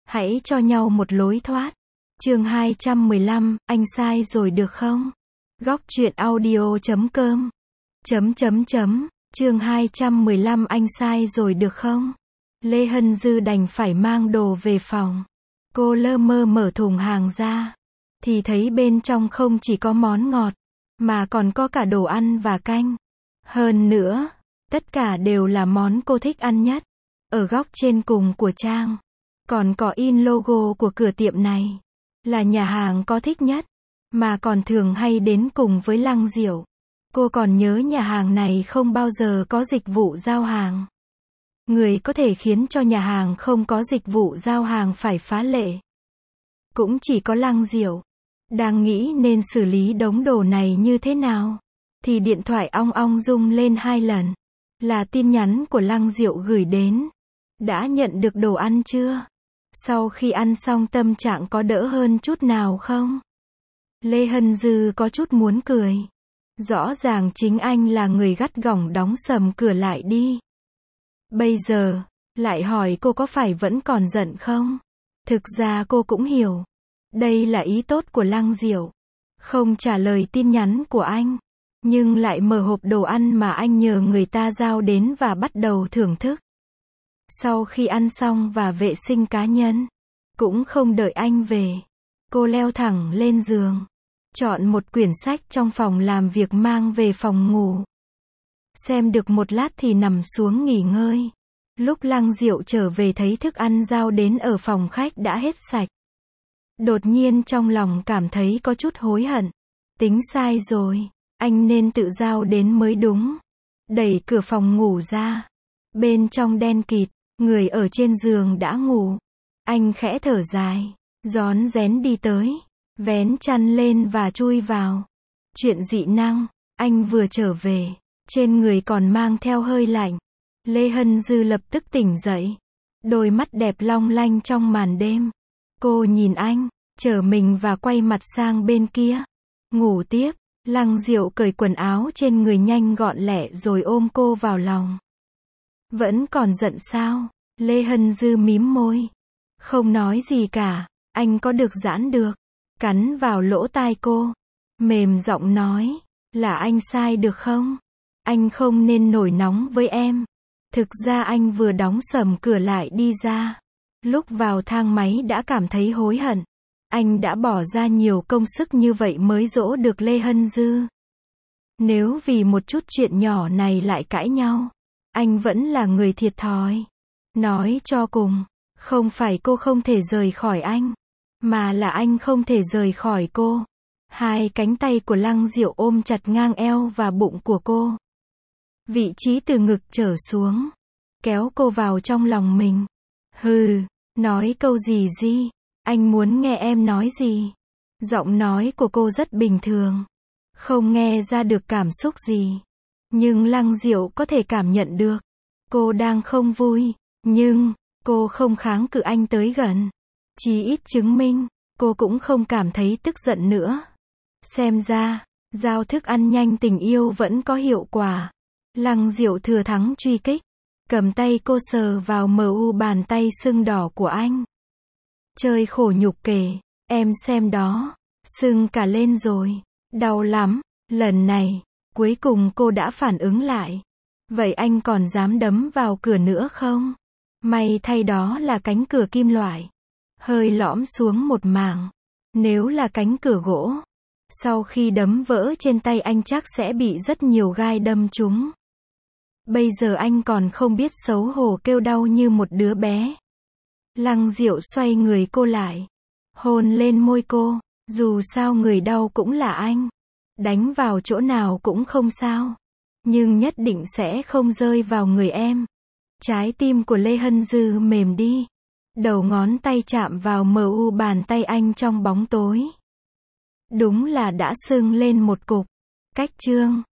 Hãy cho nhau một lối thoát. Chương 215, anh sai rồi được không? Góc truyện audio.com. Chương 215 anh sai rồi được không? Lê Hân Dư đành phải mang đồ về phòng. Cô lơ mơ mở thùng hàng ra, thì thấy bên trong không chỉ có món ngọt, mà còn có cả đồ ăn và canh. Hơn nữa, tất cả đều là món cô thích ăn nhất. Ở góc trên cùng của trang, còn có in logo của cửa tiệm này. Là nhà hàng có thích nhất, mà còn thường hay đến cùng với Lăng Diệu. Cô còn nhớ nhà hàng này không bao giờ có dịch vụ giao hàng. Người có thể khiến cho nhà hàng không có dịch vụ giao hàng phải phá lệ. Cũng chỉ có Lăng Diệu. Đang nghĩ nên xử lý đống đồ này như thế nào, thì điện thoại ong ong rung lên 2 lần. Là tin nhắn của Lăng Diệu gửi đến. Đã nhận được đồ ăn chưa? Sau khi ăn xong tâm trạng có đỡ hơn chút nào không? Lê Hân Dư có chút muốn cười. Rõ ràng chính anh là người gắt gỏng đóng sầm cửa lại đi. Bây giờ, lại hỏi cô có phải vẫn còn giận không? Thực ra cô cũng hiểu. Đây là ý tốt của Lăng Diệu. Không trả lời tin nhắn của anh, nhưng lại mở hộp đồ ăn mà anh nhờ người ta giao đến và bắt đầu thưởng thức. Sau khi ăn xong và vệ sinh cá nhân, cũng không đợi anh về, cô leo thẳng lên giường, chọn một quyển sách trong phòng làm việc mang về phòng ngủ. Xem được một lát thì nằm xuống nghỉ ngơi. Lúc Lăng Diệu trở về thấy thức ăn giao đến ở phòng khách đã hết sạch. Đột nhiên trong lòng cảm thấy có chút hối hận. Tính sai rồi, anh nên tự giao đến mới đúng. Đẩy cửa phòng ngủ ra. Bên trong đen kịt, người ở trên giường đã ngủ. Anh khẽ thở dài, rón rén đi tới, vén chăn lên và chui vào. Chuyện dị năng, anh vừa trở về, trên người còn mang theo hơi lạnh. Lê Hân Dư lập tức tỉnh dậy, đôi mắt đẹp long lanh trong màn đêm. Cô nhìn anh, trở mình và quay mặt sang bên kia. Ngủ tiếp. Lăng Diệu cởi quần áo trên người nhanh gọn lẹ rồi ôm cô vào lòng. Vẫn còn giận sao? Lê Hân Dư mím môi. Không nói gì cả, anh có được giãn được. Cắn vào lỗ tai cô. Mềm giọng nói, là anh sai được không? Anh không nên nổi nóng với em. Thực ra anh vừa đóng sầm cửa lại đi ra. Lúc vào thang máy đã cảm thấy hối hận. Anh đã bỏ ra nhiều công sức như vậy mới dỗ được Lê Hân Dư. Nếu vì một chút chuyện nhỏ này lại cãi nhau, anh vẫn là người thiệt thòi. Nói cho cùng, không phải cô không thể rời khỏi anh, mà là anh không thể rời khỏi cô. Hai cánh tay của Lăng Diệu ôm chặt ngang eo và bụng của cô. Vị trí từ ngực trở xuống, kéo cô vào trong lòng mình. Hừ, nói câu gì? Anh muốn nghe em nói gì? Giọng nói của cô rất bình thường, không nghe ra được cảm xúc gì. Nhưng Lăng Diệu có thể cảm nhận được. Cô đang không vui, nhưng cô không kháng cự anh tới gần. Chí ít chứng minh, cô cũng không cảm thấy tức giận nữa. Xem ra, giao thức ăn nhanh tình yêu vẫn có hiệu quả. Lăng Diệu thừa thắng truy kích, cầm tay cô sờ vào mu bàn tay sưng đỏ của anh. Chơi khổ nhục kể, em xem đó, sưng cả lên rồi, đau lắm. Lần này, cuối cùng cô đã phản ứng lại. Vậy anh còn dám đấm vào cửa nữa không? May thay đó là cánh cửa kim loại, hơi lõm xuống một mảng. Nếu là cánh cửa gỗ, sau khi đấm vỡ trên tay anh chắc sẽ bị rất nhiều gai đâm trúng. Bây giờ anh còn không biết xấu hổ kêu đau như một đứa bé. Lăng Diệu xoay người cô lại, hôn lên môi cô. Dù sao người đau cũng là anh, đánh vào chỗ nào cũng không sao, nhưng nhất định sẽ không rơi vào người em. Trái tim của Lê Hân Dư mềm đi, đầu ngón tay chạm vào mu bàn tay anh trong bóng tối. Đúng là đã sưng lên một cục. Cách chương